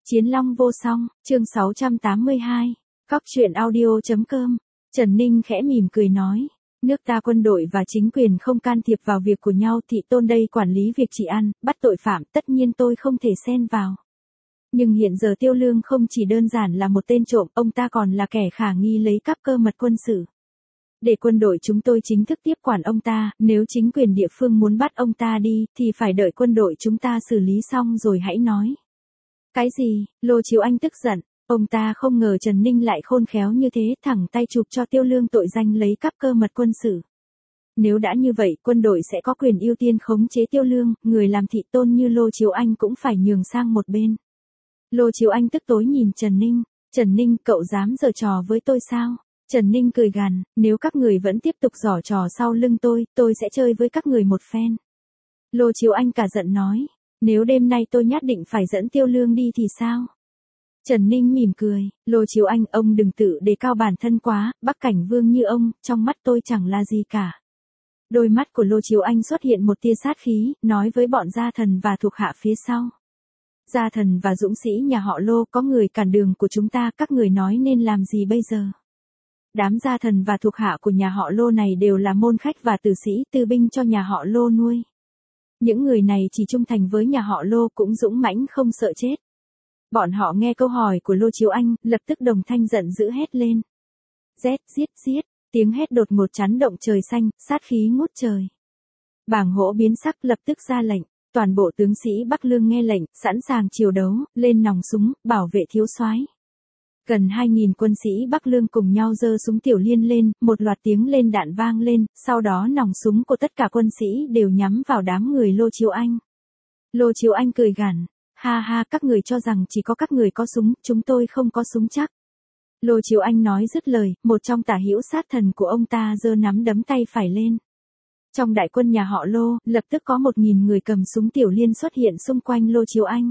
Chiến Long vô song, chương 682. Cóc truyện audio.com. Trần Ninh khẽ mỉm cười nói. Nước ta quân đội và chính quyền không can thiệp vào việc của nhau, thị tôn đây quản lý việc trị an, bắt tội phạm, tất nhiên tôi không thể xen vào. Nhưng hiện giờ Tiêu Lương không chỉ đơn giản là một tên trộm, ông ta còn là kẻ khả nghi lấy cắp cơ mật quân sự. Để quân đội chúng tôi chính thức tiếp quản ông ta, nếu chính quyền địa phương muốn bắt ông ta đi, thì phải đợi quân đội chúng ta xử lý xong rồi hãy nói. Cái gì? Lô Chiếu Anh tức giận, ông ta không ngờ Trần Ninh lại khôn khéo như thế, thẳng tay chụp cho Tiêu Lương tội danh lấy cắp cơ mật quân sự. Nếu đã như vậy, quân đội sẽ có quyền ưu tiên khống chế Tiêu Lương, người làm thị tôn như Lô Chiếu Anh cũng phải nhường sang một bên. Lô Chiếu Anh tức tối nhìn Trần Ninh, cậu dám giở trò với tôi sao? Trần Ninh cười gằn, nếu các người vẫn tiếp tục giở trò sau lưng tôi sẽ chơi với các người một phen. Lô Chiếu Anh cả giận nói, nếu đêm nay tôi nhất định phải dẫn Tiêu Lương đi thì sao? Trần Ninh mỉm cười, Lô Chiếu Anh, ông đừng tự đề cao bản thân quá, Bắc Cảnh Vương như ông, trong mắt tôi chẳng là gì cả. Đôi mắt của Lô Chiếu Anh xuất hiện một tia sát khí, nói với bọn gia thần và thuộc hạ phía sau. Gia thần và dũng sĩ nhà họ Lô, có người cản đường của chúng ta, các người nói nên làm gì bây giờ? Đám gia thần và thuộc hạ của nhà họ Lô này đều là môn khách và tử sĩ, tư binh cho nhà họ Lô nuôi. Những người này chỉ trung thành với nhà họ Lô, cũng dũng mãnh không sợ chết. Bọn họ nghe câu hỏi của Lô Chiếu Anh, lập tức đồng thanh giận dữ hét lên. Giết, tiếng hét đột ngột chấn động trời xanh, sát khí ngút trời. Bàng Hỗ biến sắc lập tức ra lệnh, toàn bộ tướng sĩ Bắc Lương nghe lệnh, sẵn sàng chiều đấu, lên nòng súng, bảo vệ thiếu soái. Gần 2.000 quân sĩ Bắc Lương cùng nhau giơ súng tiểu liên lên, một loạt tiếng lên đạn vang lên, sau đó nòng súng của tất cả quân sĩ đều nhắm vào đám người Lô Chiếu Anh. Lô Chiếu Anh cười gằn, ha, các người cho rằng chỉ có các người có súng, chúng tôi không có súng chắc. Lô Chiếu Anh nói dứt lời, một trong tả hữu sát thần của ông ta giơ nắm đấm tay phải lên. Trong đại quân nhà họ Lô, lập tức có 1.000 người cầm súng tiểu liên xuất hiện xung quanh Lô Chiếu Anh.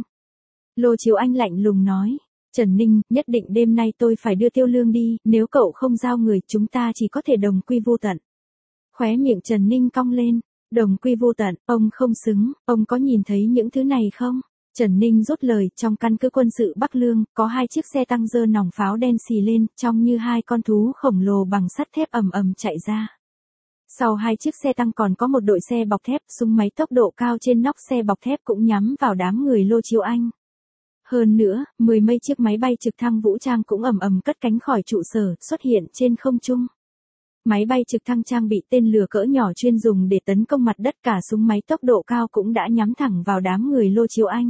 Lô Chiếu Anh lạnh lùng nói, Trần Ninh, nhất định đêm nay tôi phải đưa Tiêu Lương đi, nếu cậu không giao người, chúng ta chỉ có thể đồng quy vô tận. Khóe miệng Trần Ninh cong lên, đồng quy vô tận, ông không xứng, ông có nhìn thấy những thứ này không? Trần Ninh rút lời, trong căn cứ quân sự Bắc Lương, có 2 chiếc xe tăng giơ nòng pháo đen xì lên, trông như 2 con thú khổng lồ bằng sắt thép ầm ầm chạy ra. Sau 2 chiếc xe tăng còn có một đội xe bọc thép, súng máy tốc độ cao trên nóc xe bọc thép cũng nhắm vào đám người Lô Chiếu Anh. Hơn nữa, 10 mấy chiếc máy bay trực thăng vũ trang cũng ầm ầm cất cánh khỏi trụ sở, xuất hiện trên không trung. Máy bay trực thăng trang bị tên lửa cỡ nhỏ chuyên dùng để tấn công mặt đất, cả súng máy tốc độ cao cũng đã nhắm thẳng vào đám người Lô Chiếu Anh.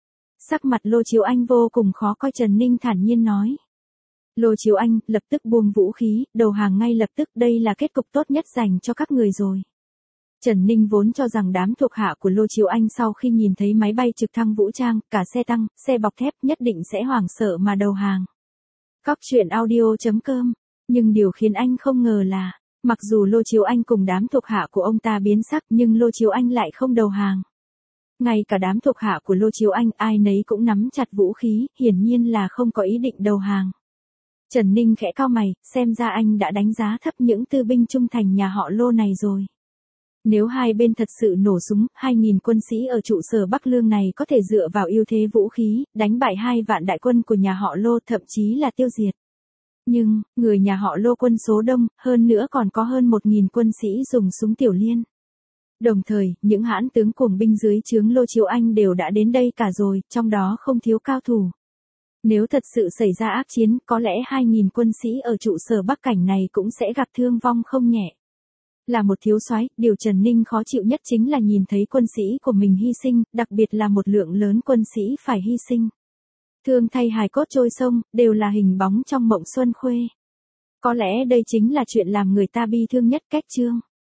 Sắc mặt Lô Chiếu Anh vô cùng khó coi, Trần Ninh thản nhiên nói. Lô Chiếu Anh, lập tức buông vũ khí, đầu hàng ngay lập tức, đây là kết cục tốt nhất dành cho các người rồi. Trần Ninh vốn cho rằng đám thuộc hạ của Lô Chiếu Anh sau khi nhìn thấy máy bay trực thăng vũ trang, cả xe tăng, xe bọc thép nhất định sẽ hoảng sợ mà đầu hàng. Cóc truyện audio.com. Nhưng điều khiến anh không ngờ là, mặc dù Lô Chiếu Anh cùng đám thuộc hạ của ông ta biến sắc nhưng Lô Chiếu Anh lại không đầu hàng. Ngay cả đám thuộc hạ của Lô Chiếu Anh ai nấy cũng nắm chặt vũ khí, hiển nhiên là không có ý định đầu hàng. Trần Ninh khẽ cau mày, xem ra anh đã đánh giá thấp những tư binh trung thành nhà họ Lô này rồi. Nếu hai bên thật sự nổ súng, 2.000 quân sĩ ở trụ sở Bắc Lương này có thể dựa vào ưu thế vũ khí, đánh bại 2 vạn đại quân của nhà họ Lô, thậm chí là tiêu diệt. Nhưng, người nhà họ Lô quân số đông, hơn nữa còn có hơn 1.000 quân sĩ dùng súng tiểu liên. Đồng thời, những hãn tướng cuồng binh dưới trướng Lô Chiếu Anh đều đã đến đây cả rồi, trong đó không thiếu cao thủ. Nếu thật sự xảy ra ác chiến, có lẽ 2.000 quân sĩ ở trụ sở Bắc Cảnh này cũng sẽ gặp thương vong không nhẹ. Là một thiếu soái, điều Trần Ninh khó chịu nhất chính là nhìn thấy quân sĩ của mình hy sinh, đặc biệt là một lượng lớn quân sĩ phải hy sinh. Thương thay hài cốt trôi sông, đều là hình bóng trong mộng xuân khuê. Có lẽ đây chính là chuyện làm người ta bi thương nhất. Cách chương